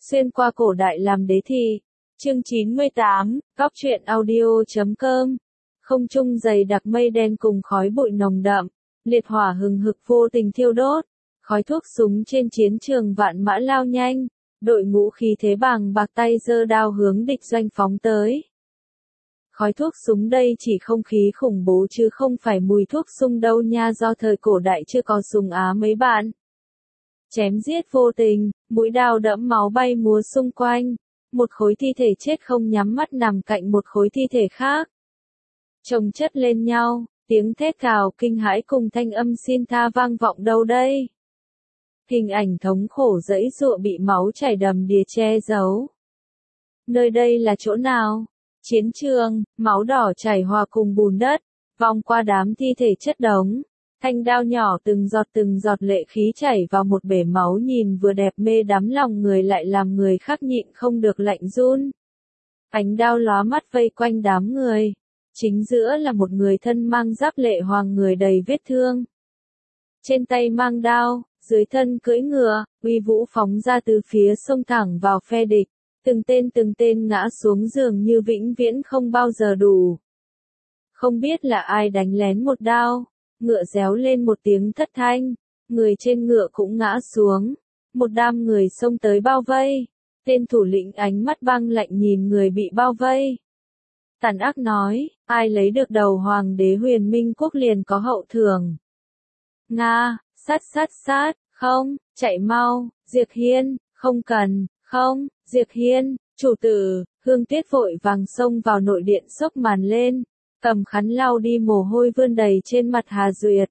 Xuyên qua cổ đại làm đế thi. Chương 98, Góc truyện audio.com. Không trung dày đặc mây đen cùng khói bụi nồng đậm, liệt hỏa hừng hực vô tình thiêu đốt, khói thuốc súng trên chiến trường vạn mã lao nhanh, đội ngũ khí thế bàng bạc tay giơ đao hướng địch doanh phóng tới. Khói thuốc súng đây chỉ không khí khủng bố chứ không phải mùi thuốc súng đâu nha, do thời cổ đại chưa có súng á mấy bạn. Chém giết vô tình, mũi đao đẫm máu bay múa xung quanh, một khối thi thể chết không nhắm mắt nằm cạnh một khối thi thể khác. Chồng chất lên nhau, tiếng thét gào kinh hãi cùng thanh âm xin tha vang vọng đâu đây. Hình ảnh thống khổ giãy giụa bị máu chảy đầm đìa che giấu. Nơi đây là chỗ nào? Chiến trường, máu đỏ chảy hòa cùng bùn đất, vòng qua đám thi thể chất đống. Thanh đao nhỏ từng giọt lệ khí chảy vào một bể máu, nhìn vừa đẹp mê đắm lòng người lại làm người khác nhịn không được lạnh run. Ánh đao lóa mắt vây quanh đám người. Chính giữa là một người thân mang giáp lệ hoàng, người đầy vết thương. Trên tay mang đao, dưới thân cưỡi ngựa, uy vũ phóng ra từ phía sông thẳng vào phe địch. Từng tên ngã xuống dường như vĩnh viễn không bao giờ đủ. Không biết là ai đánh lén một đao. Ngựa réo lên một tiếng thất thanh, người trên ngựa cũng ngã xuống, một đám người xông tới bao vây, tên thủ lĩnh ánh mắt băng lạnh nhìn người bị bao vây. Tàn ác nói, ai lấy được đầu hoàng đế Huyền Minh Quốc liền có hậu thưởng. Nga, sát, không, chạy mau, Diệp Hiên, không cần, không, Diệp Hiên, chủ tử, Hương Tuyết vội vàng xông vào nội điện xốc màn lên. Cầm khăn lau đi mồ hôi vươn đầy trên mặt Hà Duyệt.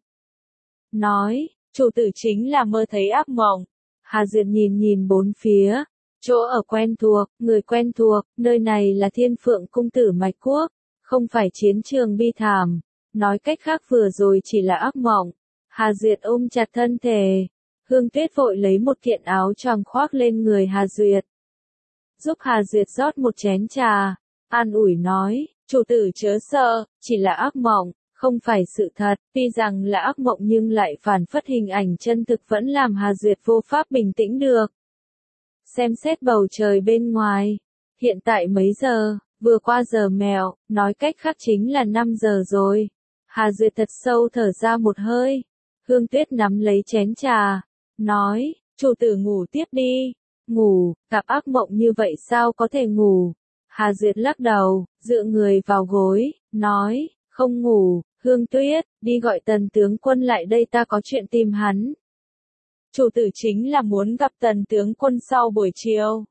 Nói, chủ tử chính là mơ thấy ác mộng. Hà Duyệt nhìn bốn phía. Chỗ ở quen thuộc, người quen thuộc, nơi này là Thiên Phượng Cung Tử Mạch Quốc, không phải chiến trường bi thảm. Nói cách khác vừa rồi chỉ là ác mộng. Hà Duyệt ôm chặt thân thể. Hương Tuyết vội lấy một kiện áo choàng khoác lên người Hà Duyệt. Giúp Hà Duyệt rót một chén trà. An ủi nói. Chủ tử chớ sợ, chỉ là ác mộng, không phải sự thật, tuy rằng là ác mộng nhưng lại phản phất hình ảnh chân thực vẫn làm Hà Duyệt vô pháp bình tĩnh được. Xem xét bầu trời bên ngoài, hiện tại mấy giờ, vừa qua giờ mèo, nói cách khác chính là 5 giờ rồi. Hà Duyệt thật sâu thở ra một hơi, Hương Tuyết nắm lấy chén trà, nói, chủ tử ngủ tiếp đi, ngủ, gặp ác mộng như vậy sao có thể ngủ. Hà Duyệt lắc đầu, dựa người vào gối, nói, không ngủ, Hương Tuyết, đi gọi Tần tướng quân lại đây, ta có chuyện tìm hắn. Chủ tử chính là muốn gặp Tần tướng quân sau buổi chiều.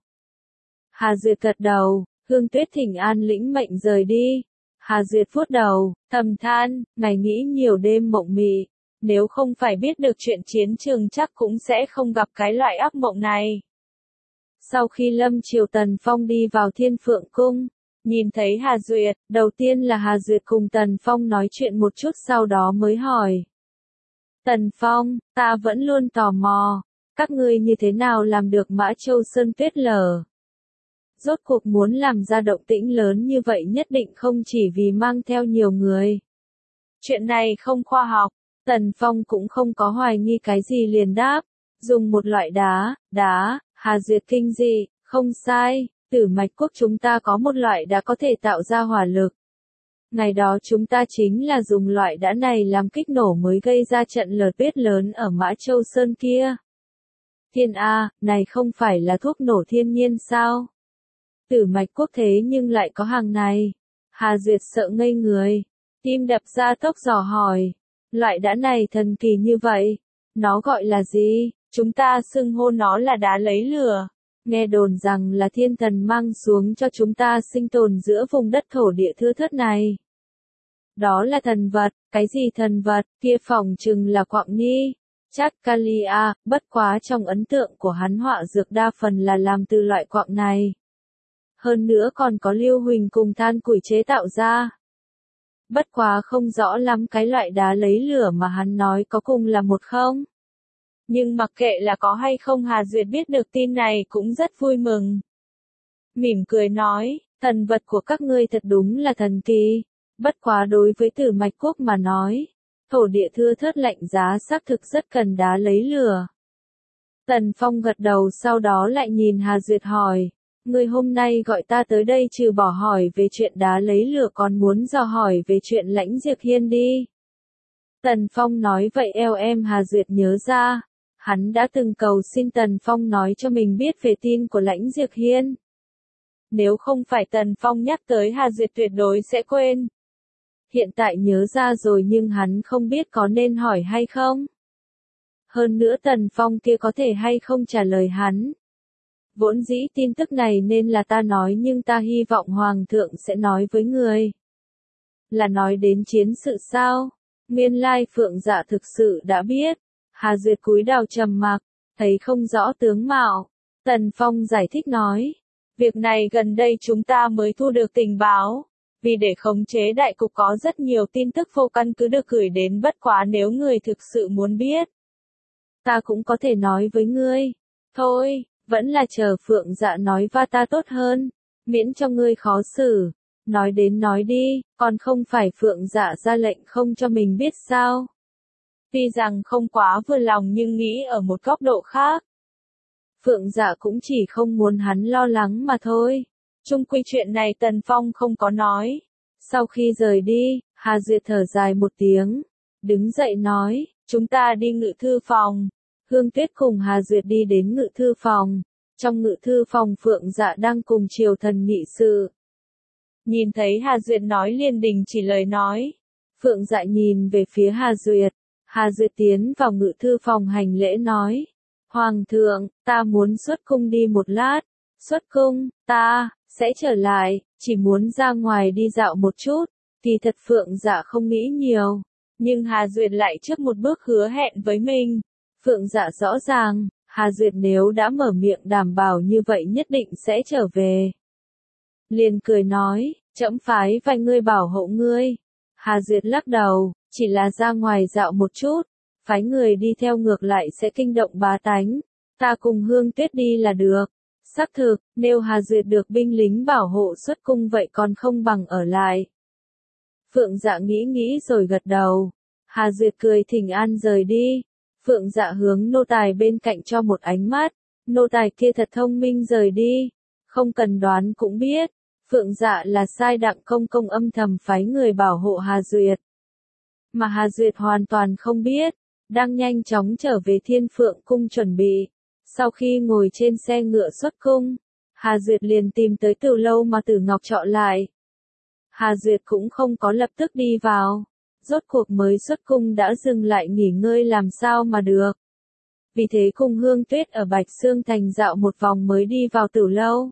Hà Duyệt gật đầu, Hương Tuyết thỉnh an lĩnh mệnh rời đi. Hà Duyệt vuốt đầu, thầm than, ngày nghĩ nhiều đêm mộng mị, nếu không phải biết được chuyện chiến trường chắc cũng sẽ không gặp cái loại ác mộng này. Sau khi Lâm Triều Tần Phong đi vào Thiên Phượng Cung, nhìn thấy Hà Duyệt, đầu tiên là Hà Duyệt cùng Tần Phong nói chuyện một chút sau đó mới hỏi. Tần Phong, ta vẫn luôn tò mò, các ngươi như thế nào làm được Mã Châu Sơn tuyết lở? Rốt cuộc muốn làm ra động tĩnh lớn như vậy nhất định không chỉ vì mang theo nhiều người. Chuyện này không khoa học, Tần Phong cũng không có hoài nghi cái gì liền đáp, dùng một loại đá. Hà Duyệt kinh dị, không sai, Tử Mạch Quốc chúng ta có một loại đá có thể tạo ra hỏa lực. Ngày đó chúng ta chính là dùng loại đá này làm kích nổ mới gây ra trận lở tuyết lớn ở Mã Châu Sơn kia. Thiên A, này không phải là thuốc nổ thiên nhiên sao? Tử Mạch Quốc thế nhưng lại có hàng này. Hà Duyệt sợ ngây người, tim đập ra tốc dò hỏi, loại đá này thần kỳ như vậy, nó gọi là gì? Chúng ta xưng hô nó là đá lấy lửa. Nghe đồn rằng là thiên thần mang xuống cho chúng ta sinh tồn giữa vùng đất thổ địa thưa thớt này. Đó là thần vật, cái gì thần vật, kia phỏng chừng là quặng ni, chắc Kalia, bất quá trong ấn tượng của hắn họa dược đa phần là làm từ loại quặng này. Hơn nữa còn có lưu huỳnh cùng than củi chế tạo ra. Bất quá không rõ lắm cái loại đá lấy lửa mà hắn nói có cùng là một không? Nhưng mặc kệ là có hay không, Hà Duyệt biết được tin này cũng rất vui mừng. Mỉm cười nói, thần vật của các ngươi thật đúng là thần kỳ. Bất quá đối với Tử Mạch Quốc mà nói, thổ địa thưa thớt lạnh giá xác thực rất cần đá lấy lửa. Tần Phong gật đầu sau đó lại nhìn Hà Duyệt hỏi. Người hôm nay gọi ta tới đây trừ bỏ hỏi về chuyện đá lấy lửa còn muốn dò hỏi về chuyện Lãnh Diệp Hiên đi. Tần Phong nói vậy eo em Hà Duyệt nhớ ra. Hắn đã từng cầu xin Tần Phong nói cho mình biết về tin của Lãnh Diệp Hiên. Nếu không phải Tần Phong nhắc tới Hà Duyệt tuyệt đối sẽ quên. Hiện tại nhớ ra rồi nhưng hắn không biết có nên hỏi hay không. Hơn nữa Tần Phong kia có thể hay không trả lời hắn. Vốn dĩ tin tức này nên là ta nói nhưng ta hy vọng Hoàng thượng sẽ nói với người. Là nói đến chiến sự sao? Nguyên lai Phượng Dạ thực sự đã biết. Hà Duyệt cúi đầu trầm mặc, thấy không rõ tướng mạo. Tần Phong giải thích nói. Việc này gần đây chúng ta mới thu được tình báo. Vì để khống chế đại cục có rất nhiều tin tức vô căn cứ được gửi đến bất quá nếu người thực sự muốn biết. Ta cũng có thể nói với ngươi. Thôi, vẫn là chờ Phượng Dạ nói va ta tốt hơn. Miễn cho ngươi khó xử. Nói đến nói đi, còn không phải Phượng Dạ ra lệnh không cho mình biết sao. Tuy rằng không quá vừa lòng nhưng nghĩ ở một góc độ khác. Phượng Dạ cũng chỉ không muốn hắn lo lắng mà thôi. Chung quy chuyện này Tần Phong không có nói. Sau khi rời đi, Hà Duyệt thở dài một tiếng. Đứng dậy nói, chúng ta đi ngự thư phòng. Hương Tuyết cùng Hà Duyệt đi đến ngự thư phòng. Trong ngự thư phòng Phượng Dạ đang cùng triều thần nghị sự. Nhìn thấy Hà Duyệt nói liền đình chỉ lời nói. Phượng Dạ nhìn về phía Hà Duyệt. Hà Duyệt tiến vào ngự thư phòng hành lễ nói. Hoàng thượng, ta muốn xuất cung đi một lát. Xuất cung, ta sẽ trở lại, chỉ muốn ra ngoài đi dạo một chút. Thì thật Phượng Dạ không nghĩ nhiều. Nhưng Hà Duyệt lại trước một bước hứa hẹn với mình. Phượng Dạ rõ ràng, Hà Duyệt nếu đã mở miệng đảm bảo như vậy nhất định sẽ trở về. Liền cười nói, trẫm phái vài người bảo hộ ngươi. Hà Duyệt lắc đầu, chỉ là ra ngoài dạo một chút. Phái người đi theo ngược lại sẽ kinh động bá tánh. Ta cùng Hương Tuyết đi là được. Xác thực, nếu Hà Duyệt được binh lính bảo hộ xuất cung vậy còn không bằng ở lại. Phượng Dạ nghĩ rồi gật đầu. Hà Duyệt cười thỉnh an rời đi. Phượng Dạ hướng nô tài bên cạnh cho một ánh mắt. Nô tài kia thật thông minh rời đi. Không cần đoán cũng biết. Phượng Dạ là sai Đặng công công âm thầm phái người bảo hộ Hà Duyệt. Mà Hà Duyệt hoàn toàn không biết. Đang nhanh chóng trở về Thiên Phượng cung chuẩn bị. Sau khi ngồi trên xe ngựa xuất cung, Hà Duyệt liền tìm tới từ lâu mà Tử Ngọc trọ lại. Hà Duyệt cũng không có lập tức đi vào. Rốt cuộc mới xuất cung đã dừng lại nghỉ ngơi làm sao mà được. Vì thế cùng Hương Tuyết ở Bạch Xương Thành dạo một vòng mới đi vào Tử lâu.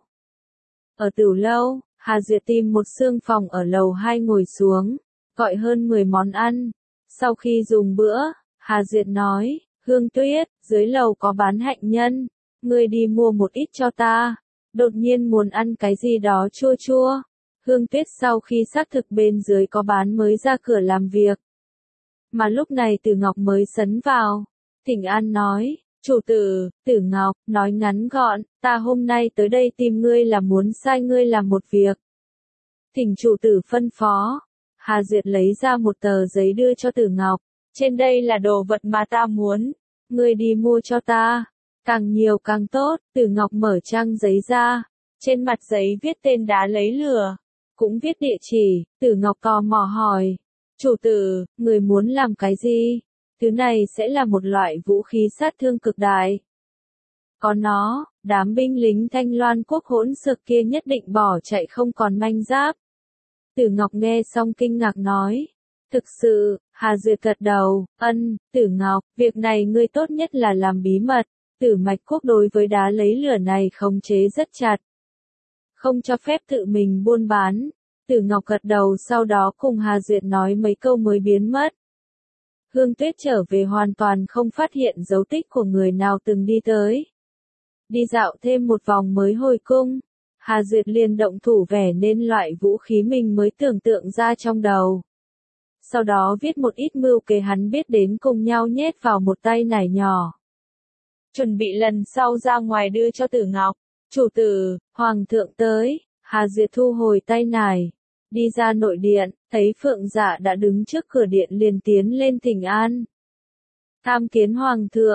Ở Tử lâu, Hà Duyệt tìm một xương phòng ở lầu 2 ngồi xuống, gọi hơn 10 món ăn. Sau khi dùng bữa, Hà Duyệt nói, Hương Tuyết, dưới lầu có bán hạnh nhân, ngươi đi mua một ít cho ta. Đột nhiên muốn ăn cái gì đó chua chua. Hương Tuyết sau khi xác thực bên dưới có bán mới ra cửa làm việc. Mà lúc này Tử Ngọc mới sấn vào. Thỉnh An nói, chủ tử, Tử Ngọc, nói ngắn gọn, ta hôm nay tới đây tìm ngươi là muốn sai ngươi làm một việc. Thỉnh chủ tử phân phó. Hà Duyệt lấy ra một tờ giấy đưa cho Tử Ngọc. Trên đây là đồ vật mà ta muốn. Ngươi đi mua cho ta. Càng nhiều càng tốt. Tử Ngọc mở trang giấy ra. Trên mặt giấy viết tên đá lấy lửa. Cũng viết địa chỉ. Tử Ngọc tò mò hỏi. Chủ tử, người muốn làm cái gì? Thứ này sẽ là một loại vũ khí sát thương cực đại. Có nó, đám binh lính Thanh Loan quốc hỗn xược kia nhất định bỏ chạy không còn manh giáp. Tử Ngọc nghe xong kinh ngạc nói. Thực sự, Hà Duyệt gật đầu, Tử Ngọc, việc này ngươi tốt nhất là làm bí mật. Tử Mạch Quốc đối với đá lấy lửa này khống chế rất chặt. Không cho phép tự mình buôn bán. Tử Ngọc gật đầu sau đó cùng Hà Duyệt nói mấy câu mới biến mất. Hương Tuyết trở về hoàn toàn không phát hiện dấu tích của người nào từng đi tới. Đi dạo thêm một vòng mới hồi cung. Hà Duyệt liền động thủ vẽ nên loại vũ khí mình mới tưởng tượng ra trong đầu. Sau đó viết một ít mưu kế hắn biết đến cùng nhau nhét vào một tay nải nhỏ. Chuẩn bị lần sau ra ngoài đưa cho Tử Ngọc. Chủ tử, Hoàng thượng tới. Hà Duyệt thu hồi tay nải. Đi ra nội điện, thấy Phượng Dạ đã đứng trước cửa điện liền tiến lên thỉnh an. Tham kiến Hoàng thượng.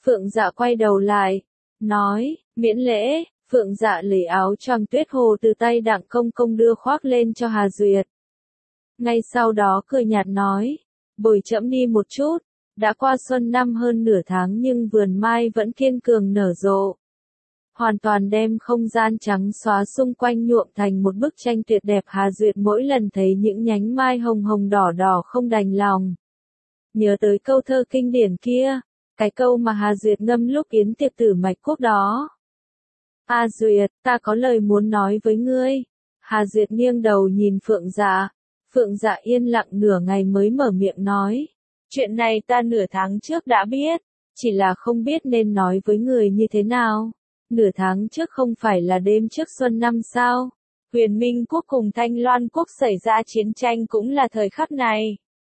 Phượng Dạ quay đầu lại, nói, miễn lễ. Phượng Dạ lấy áo choàng tuyết hồ từ tay Đặng Công Công đưa khoác lên cho Hà Duyệt. Ngay sau đó cười nhạt nói, bồi trẫm đi một chút, đã qua xuân năm hơn nửa tháng nhưng vườn mai vẫn kiên cường nở rộ. Hoàn toàn đem không gian trắng xóa xung quanh nhuộm thành một bức tranh tuyệt đẹp. Hà Duyệt mỗi lần thấy những nhánh mai hồng hồng đỏ đỏ không đành lòng. Nhớ tới câu thơ kinh điển kia, cái câu mà Hà Duyệt ngâm lúc yến tiệc Tử Mạch Quốc đó. A Duyệt, ta có lời muốn nói với ngươi. Hà Duyệt nghiêng đầu nhìn Phượng Dạ. Phượng Dạ yên lặng nửa ngày mới mở miệng nói. Chuyện này ta nửa tháng trước đã biết, chỉ là không biết nên nói với người như thế nào. Nửa tháng trước không phải là đêm trước xuân năm sao? Huyền Minh Quốc cùng Thanh Loan Quốc xảy ra chiến tranh cũng là thời khắc này.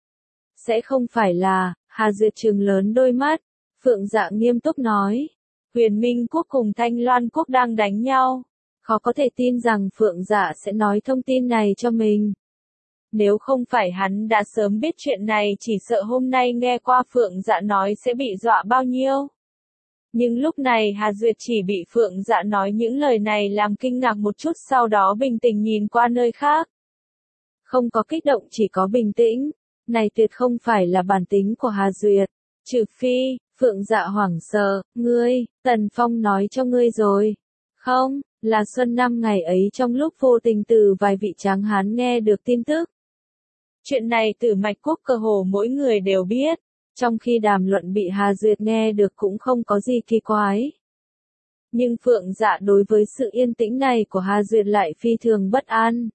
Sẽ không phải là, Hà Duyệt trừng lớn đôi mắt. Phượng Dạ nghiêm túc nói. Huyền Minh Quốc cùng Thanh Loan Quốc đang đánh nhau. Khó có thể tin rằng Phượng Dạ sẽ nói thông tin này cho mình. Nếu không phải hắn đã sớm biết chuyện này, chỉ sợ hôm nay nghe qua Phượng Dạ nói sẽ bị dọa bao nhiêu. Nhưng lúc này Hà Duyệt chỉ bị Phượng Dạ nói những lời này làm kinh ngạc một chút, sau đó bình tĩnh nhìn qua nơi khác. Không có kích động, chỉ có bình tĩnh. Này tuyệt không phải là bản tính của Hà Duyệt. Trừ phi, Phượng Dạ hoảng sợ, ngươi, Tần Phong nói cho ngươi rồi. Không, là xuân năm ngày ấy trong lúc vô tình từ vài vị tráng hán nghe được tin tức. Chuyện này Tử Mạch Quốc cơ hồ mỗi người đều biết, trong khi đàm luận bị Hà Duyệt nghe được cũng không có gì kỳ quái. Nhưng Phượng Dạ đối với sự yên tĩnh này của Hà Duyệt lại phi thường bất an.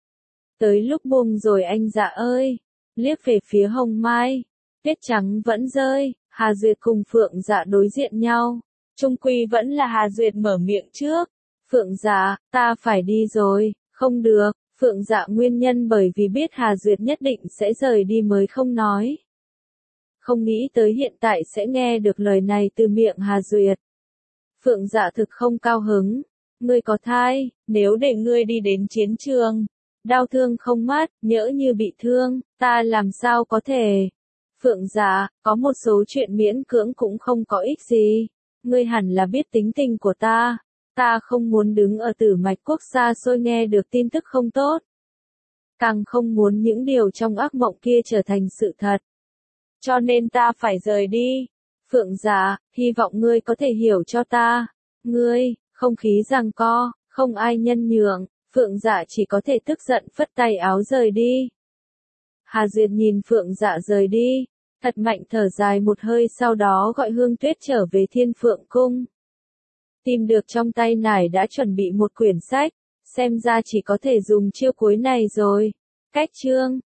Tới lúc buông rồi anh Dạ ơi, liếc về phía Hồng Mai, tuyết trắng vẫn rơi, Hà Duyệt cùng Phượng Dạ đối diện nhau. Chung quy vẫn là Hà Duyệt mở miệng trước. Phượng Dạ, ta phải đi rồi, không được. Phượng Dạ nguyên nhân bởi vì biết Hà Duyệt nhất định sẽ rời đi mới không nói. Không nghĩ tới hiện tại sẽ nghe được lời này từ miệng Hà Duyệt. Phượng Dạ thực không cao hứng. Ngươi có thai, nếu để ngươi đi đến chiến trường, đau thương không mất, nhỡ như bị thương, ta làm sao có thể. Phượng Dạ, có một số chuyện miễn cưỡng cũng không có ích gì. Ngươi hẳn là biết tính tình của ta. Ta không muốn đứng ở Tử Mạch Quốc xa xôi nghe được tin tức không tốt. Càng không muốn những điều trong ác mộng kia trở thành sự thật. Cho nên ta phải rời đi. Phượng Dạ, hy vọng ngươi có thể hiểu cho ta. Ngươi, không khí giằng co, không ai nhân nhượng. Phượng Dạ chỉ có thể tức giận phất tay áo rời đi. Hà Duyệt nhìn Phượng Dạ rời đi, thật mạnh thở dài một hơi, sau đó gọi Hương Tuyết trở về Thiên Phượng Cung. Tìm được trong tay nải đã chuẩn bị một quyển sách, xem ra chỉ có thể dùng chiêu cuối này rồi. Cách chương